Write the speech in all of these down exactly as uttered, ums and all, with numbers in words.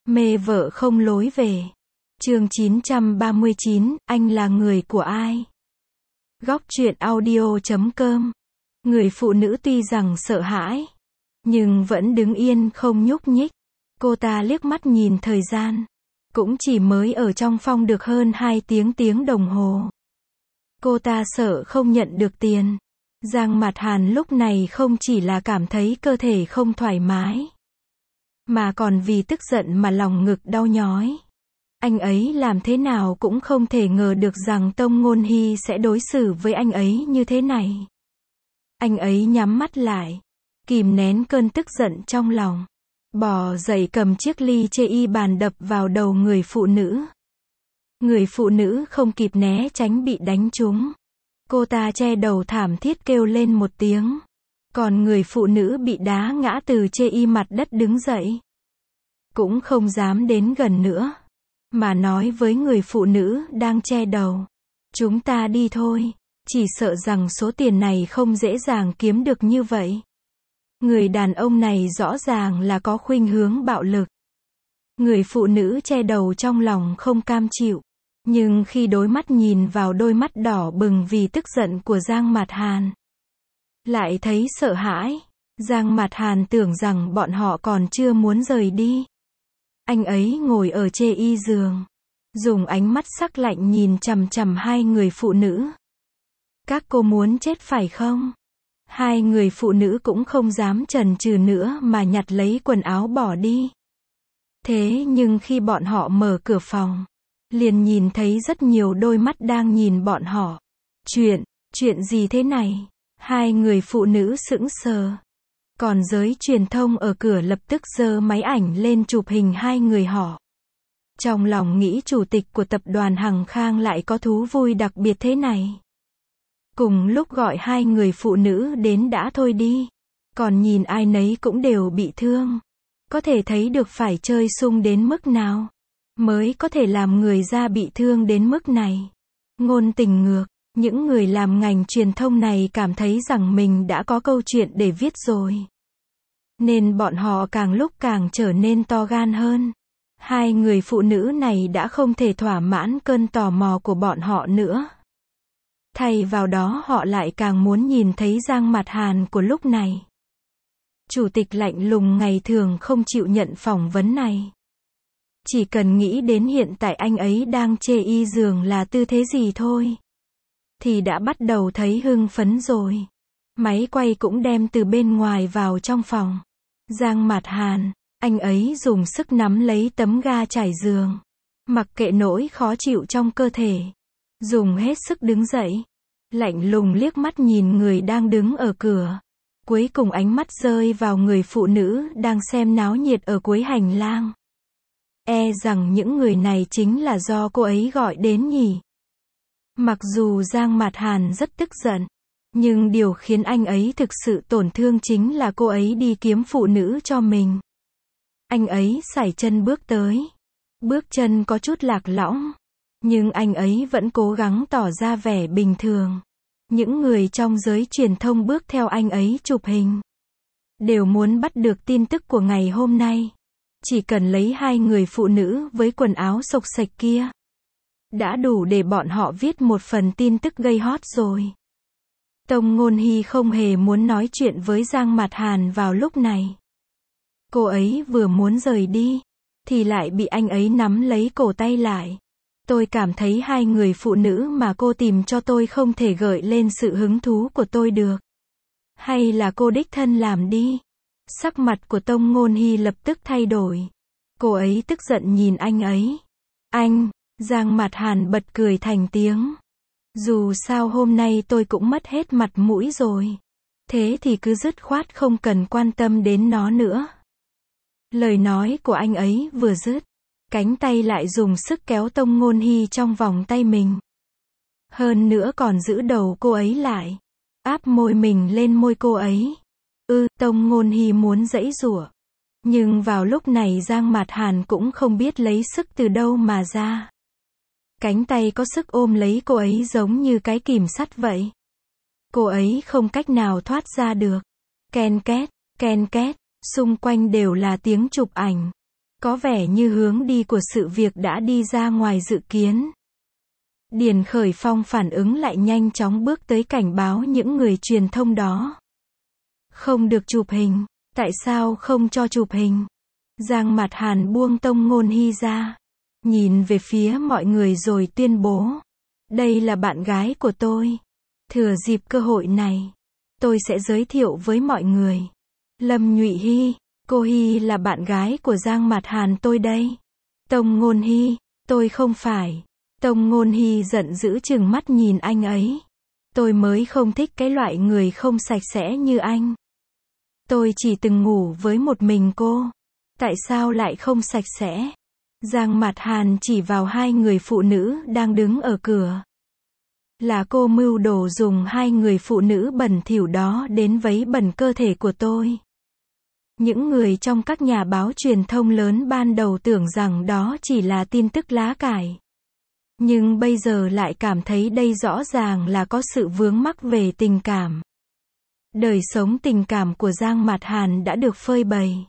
Mê vợ không lối về. Chương chín trăm ba mươi chín, anh là người của ai? Góc truyện audio chấm com. Người phụ nữ tuy rằng sợ hãi, nhưng vẫn đứng yên không nhúc nhích. Cô ta liếc mắt nhìn thời gian. Cũng chỉ mới ở trong phòng được hơn hai tiếng tiếng đồng hồ. Cô ta sợ không nhận được tiền. Giang Mạt Hàn lúc này không chỉ là cảm thấy cơ thể không thoải mái, mà còn vì tức giận mà lòng ngực đau nhói. Anh ấy làm thế nào cũng không thể ngờ được rằng Tông Ngôn Hy sẽ đối xử với anh ấy như thế này. Anh ấy nhắm mắt lại, kìm nén cơn tức giận trong lòng. Bò dậy cầm chiếc ly chê y bàn đập vào đầu người phụ nữ. Người phụ nữ không kịp né tránh bị đánh trúng. Cô ta che đầu thảm thiết kêu lên một tiếng. Còn người phụ nữ bị đá ngã từ chê y mặt đất đứng dậy. Cũng không dám đến gần nữa, mà nói với người phụ nữ đang che đầu. Chúng ta đi thôi, chỉ sợ rằng số tiền này không dễ dàng kiếm được như vậy. Người đàn ông này rõ ràng là có khuynh hướng bạo lực. Người phụ nữ che đầu trong lòng không cam chịu. Nhưng khi đối mắt nhìn vào đôi mắt đỏ bừng vì tức giận của Giang Mạt Hàn, lại thấy sợ hãi. Giang Mạt Hàn tưởng rằng bọn họ còn chưa muốn rời đi. Anh ấy ngồi ở chê y giường, dùng ánh mắt sắc lạnh nhìn chằm chằm hai người phụ nữ. Các cô muốn chết phải không? Hai người phụ nữ cũng không dám chần chừ nữa mà nhặt lấy quần áo bỏ đi. Thế nhưng khi bọn họ mở cửa phòng, liền nhìn thấy rất nhiều đôi mắt đang nhìn bọn họ. Chuyện, chuyện gì thế này? Hai người phụ nữ sững sờ. Còn giới truyền thông ở cửa lập tức giơ máy ảnh lên chụp hình hai người họ. Trong lòng nghĩ chủ tịch của tập đoàn Hằng Khang lại có thú vui đặc biệt thế này. Cùng lúc gọi hai người phụ nữ đến đã thôi đi. Còn nhìn ai nấy cũng đều bị thương. Có thể thấy được phải chơi sung đến mức nào mới có thể làm người ra bị thương đến mức này. Ngôn tình ngược, những người làm ngành truyền thông này cảm thấy rằng mình đã có câu chuyện để viết rồi. Nên bọn họ càng lúc càng trở nên to gan hơn. Hai người phụ nữ này đã không thể thỏa mãn cơn tò mò của bọn họ nữa. Thay vào đó họ lại càng muốn nhìn thấy Giang Mạt Hàn của lúc này. Chủ tịch lạnh lùng ngày thường không chịu nhận phỏng vấn này. Chỉ cần nghĩ đến hiện tại anh ấy đang chê y giường là tư thế gì thôi, thì đã bắt đầu thấy hưng phấn rồi. Máy quay cũng đem từ bên ngoài vào trong phòng. Giang Mạt Hàn, anh ấy dùng sức nắm lấy tấm ga trải giường. Mặc kệ nỗi khó chịu trong cơ thể. Dùng hết sức đứng dậy. Lạnh lùng liếc mắt nhìn người đang đứng ở cửa. Cuối cùng ánh mắt rơi vào người phụ nữ đang xem náo nhiệt ở cuối hành lang. E rằng những người này chính là do cô ấy gọi đến nhỉ. Mặc dù Giang Mạt Hàn rất tức giận, nhưng điều khiến anh ấy thực sự tổn thương chính là cô ấy đi kiếm phụ nữ cho mình. Anh ấy sải chân bước tới. Bước chân có chút lạc lõng, nhưng anh ấy vẫn cố gắng tỏ ra vẻ bình thường. Những người trong giới truyền thông bước theo anh ấy chụp hình, đều muốn bắt được tin tức của ngày hôm nay. Chỉ cần lấy hai người phụ nữ với quần áo xộc xệch kia, đã đủ để bọn họ viết một phần tin tức gây hot rồi. Tông Ngôn Hy không hề muốn nói chuyện với Giang Mạt Hàn vào lúc này. Cô ấy vừa muốn rời đi, thì lại bị anh ấy nắm lấy cổ tay lại. Tôi cảm thấy hai người phụ nữ mà cô tìm cho tôi không thể gợi lên sự hứng thú của tôi được. Hay là cô đích thân làm đi. Sắc mặt của Tông Ngôn Hy lập tức thay đổi. Cô ấy tức giận nhìn anh ấy. Anh, Giang Mạt Hàn bật cười thành tiếng. Dù sao hôm nay tôi cũng mất hết mặt mũi rồi. Thế thì cứ dứt khoát không cần quan tâm đến nó nữa. Lời nói của anh ấy vừa dứt, cánh tay lại dùng sức kéo Tông Ngôn Hy trong vòng tay mình. Hơn nữa còn giữ đầu cô ấy lại. Áp môi mình lên môi cô ấy. Ừ, Tông Ngôn Hy muốn giãy giụa. Nhưng vào lúc này Giang Mạt Hàn cũng không biết lấy sức từ đâu mà ra. Cánh tay có sức ôm lấy cô ấy giống như cái kìm sắt vậy. Cô ấy không cách nào thoát ra được. Ken két, ken két, xung quanh đều là tiếng chụp ảnh. Có vẻ như hướng đi của sự việc đã đi ra ngoài dự kiến. Điền Khởi Phong phản ứng lại nhanh chóng bước tới cảnh báo những người truyền thông đó. Không được chụp hình. Tại sao không cho chụp hình? Giang Mạt Hàn buông Tông Ngôn Hy ra, nhìn về phía mọi người rồi tuyên bố. Đây là bạn gái của tôi. Thừa dịp cơ hội này, tôi sẽ giới thiệu với mọi người. Lâm Nhụy Hy, cô Hy là bạn gái của Giang Mạt Hàn tôi đây. Tông Ngôn Hy, tôi không phải. Tông Ngôn Hy giận dữ trừng mắt nhìn anh ấy. Tôi mới không thích cái loại người không sạch sẽ như anh. Tôi chỉ từng ngủ với một mình cô. Tại sao lại không sạch sẽ? Giang Mạt Hàn chỉ vào hai người phụ nữ đang đứng ở cửa. Là cô mưu đồ dùng hai người phụ nữ bẩn thỉu đó đến vấy bẩn cơ thể của tôi. Những người trong các nhà báo truyền thông lớn ban đầu tưởng rằng đó chỉ là tin tức lá cải. Nhưng bây giờ lại cảm thấy đây rõ ràng là có sự vướng mắc về tình cảm. Đời sống tình cảm của Giang Mạt Hàn đã được phơi bày.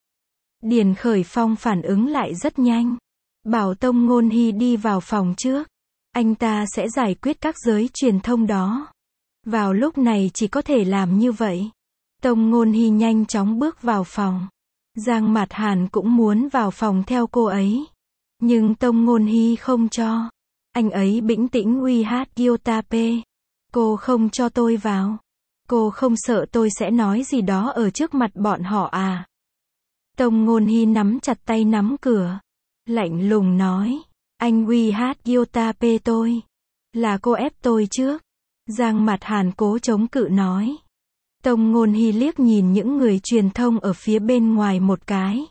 Điền Khởi Phong phản ứng lại rất nhanh. Bảo Tông Ngôn Hy đi vào phòng trước. Anh ta sẽ giải quyết các giới truyền thông đó. Vào lúc này chỉ có thể làm như vậy. Tông Ngôn Hy nhanh chóng bước vào phòng. Giang Mạt Hàn cũng muốn vào phòng theo cô ấy. Nhưng Tông Ngôn Hy không cho. Anh ấy bĩnh tĩnh uy hát Gyotape. Cô không cho tôi vào. Cô không sợ tôi sẽ nói gì đó ở trước mặt bọn họ à? Tông Ngôn Hy nắm chặt tay nắm cửa. Lạnh lùng nói. Anh uy hát Gyotape tôi. Là cô ép tôi trước. Giang Mạt Hàn cố chống cự nói. Tông Ngôn Hy liếc nhìn những người truyền thông ở phía bên ngoài một cái.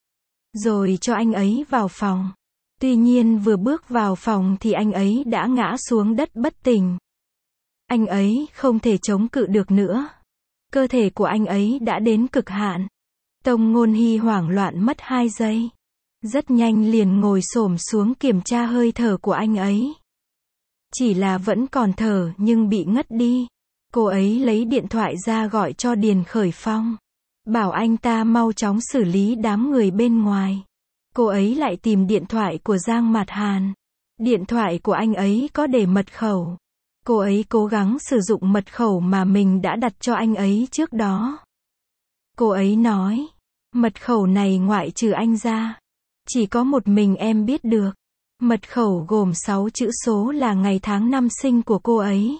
Rồi cho anh ấy vào phòng. Tuy nhiên vừa bước vào phòng thì anh ấy đã ngã xuống đất bất tỉnh. Anh ấy không thể chống cự được nữa. Cơ thể của anh ấy đã đến cực hạn. Tông Ngôn Hy hoảng loạn mất hai giây. Rất nhanh liền ngồi xổm xuống kiểm tra hơi thở của anh ấy. Chỉ là vẫn còn thở nhưng bị ngất đi. Cô ấy lấy điện thoại ra gọi cho Điền Khởi Phong. Bảo anh ta mau chóng xử lý đám người bên ngoài. Cô ấy lại tìm điện thoại của Giang Mạt Hàn. Điện thoại của anh ấy có để mật khẩu. Cô ấy cố gắng sử dụng mật khẩu mà mình đã đặt cho anh ấy trước đó. Cô ấy nói, mật khẩu này ngoại trừ anh ra, chỉ có một mình em biết được. Mật khẩu gồm sáu chữ số là ngày tháng năm sinh của cô ấy.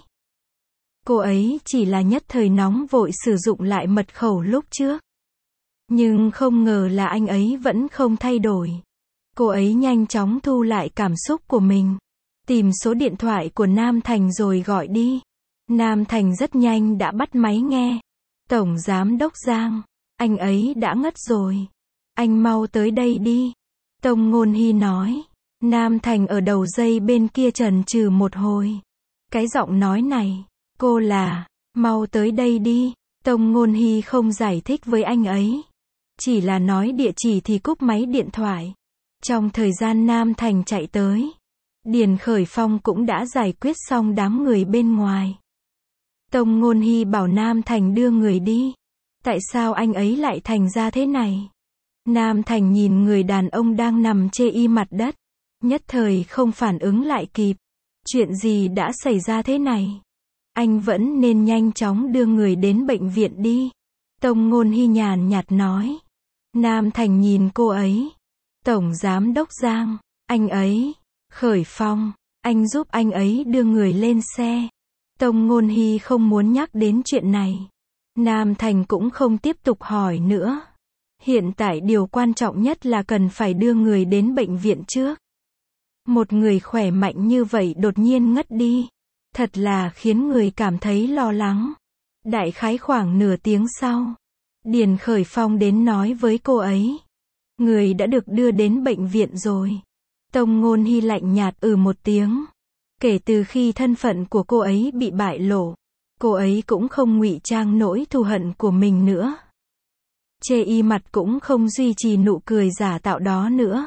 Cô ấy chỉ là nhất thời nóng vội sử dụng lại mật khẩu lúc trước. Nhưng không ngờ là anh ấy vẫn không thay đổi. Cô ấy nhanh chóng thu lại cảm xúc của mình. Tìm số điện thoại của Nam Thành rồi gọi đi. Nam Thành rất nhanh đã bắt máy nghe. Tổng Giám đốc Giang, anh ấy đã ngất rồi. Anh mau tới đây đi. Tông Ngôn Hy nói. Nam Thành ở đầu dây bên kia chần chừ một hồi. Cái giọng nói này, cô là, mau tới đây đi. Tông Ngôn Hy không giải thích với anh ấy. Chỉ là nói địa chỉ thì cúp máy điện thoại. Trong thời gian Nam Thành chạy tới, Điền Khởi Phong cũng đã giải quyết xong đám người bên ngoài. Tông Ngôn Hy bảo Nam Thành đưa người đi. Tại sao anh ấy lại thành ra thế này? Nam Thành nhìn người đàn ông đang nằm chê y mặt đất. Nhất thời không phản ứng lại kịp. Chuyện gì đã xảy ra thế này? Anh vẫn nên nhanh chóng đưa người đến bệnh viện đi. Tông Ngôn Hy nhàn nhạt nói. Nam Thành nhìn cô ấy. Tổng Giám đốc Giang, anh ấy, Khởi Phong, anh giúp anh ấy đưa người lên xe. Tông Ngôn Hy không muốn nhắc đến chuyện này. Nam Thành cũng không tiếp tục hỏi nữa. Hiện tại điều quan trọng nhất là cần phải đưa người đến bệnh viện trước. Một người khỏe mạnh như vậy đột nhiên ngất đi. Thật là khiến người cảm thấy lo lắng. Đại khái khoảng nửa tiếng sau, Điền Khởi Phong đến nói với cô ấy. Người đã được đưa đến bệnh viện rồi. Tông Ngôn Hy lạnh nhạt ừ một tiếng. Kể từ khi thân phận của cô ấy bị bại lộ, cô ấy cũng không ngụy trang nỗi thù hận của mình nữa. Chê y mặt cũng không duy trì nụ cười giả tạo đó nữa.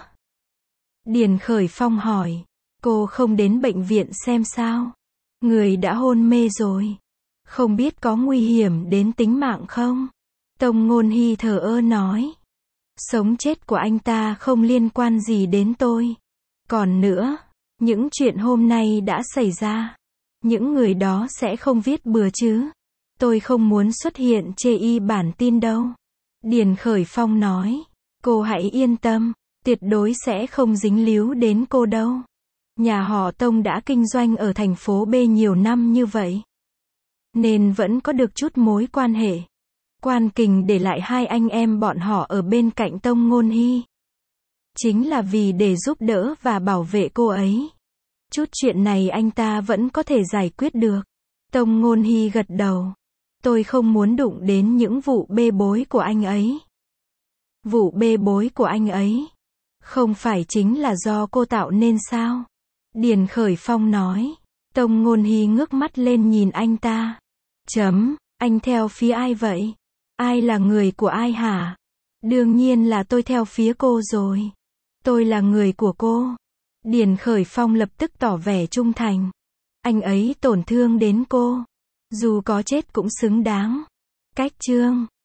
Điền Khởi Phong hỏi, cô không đến bệnh viện xem sao? Người đã hôn mê rồi. Không biết có nguy hiểm đến tính mạng không? Tông Ngôn Hy thờ ơ nói. Sống chết của anh ta không liên quan gì đến tôi. Còn nữa, những chuyện hôm nay đã xảy ra, những người đó sẽ không viết bừa chứ. Tôi không muốn xuất hiện chê y bản tin đâu. Điền Khởi Phong nói. Cô hãy yên tâm, tuyệt đối sẽ không dính líu đến cô đâu. Nhà họ Tông đã kinh doanh ở thành phố B nhiều năm như vậy, nên vẫn có được chút mối quan hệ. Quan Kình để lại hai anh em bọn họ ở bên cạnh Tông Ngôn Hy, chính là vì để giúp đỡ và bảo vệ cô ấy. Chút chuyện này anh ta vẫn có thể giải quyết được. Tông Ngôn Hy gật đầu. Tôi không muốn đụng đến những vụ bê bối của anh ấy. Vụ bê bối của anh ấy không phải chính là do cô tạo nên sao? Điền Khởi Phong nói. Tông Ngôn Hy ngước mắt lên nhìn anh ta. Chấm, anh theo phía ai vậy? Ai là người của ai hả? Đương nhiên là tôi theo phía cô rồi. Tôi là người của cô. Điền Khởi Phong lập tức tỏ vẻ trung thành. Anh ấy tổn thương đến cô, dù có chết cũng xứng đáng. Cách chương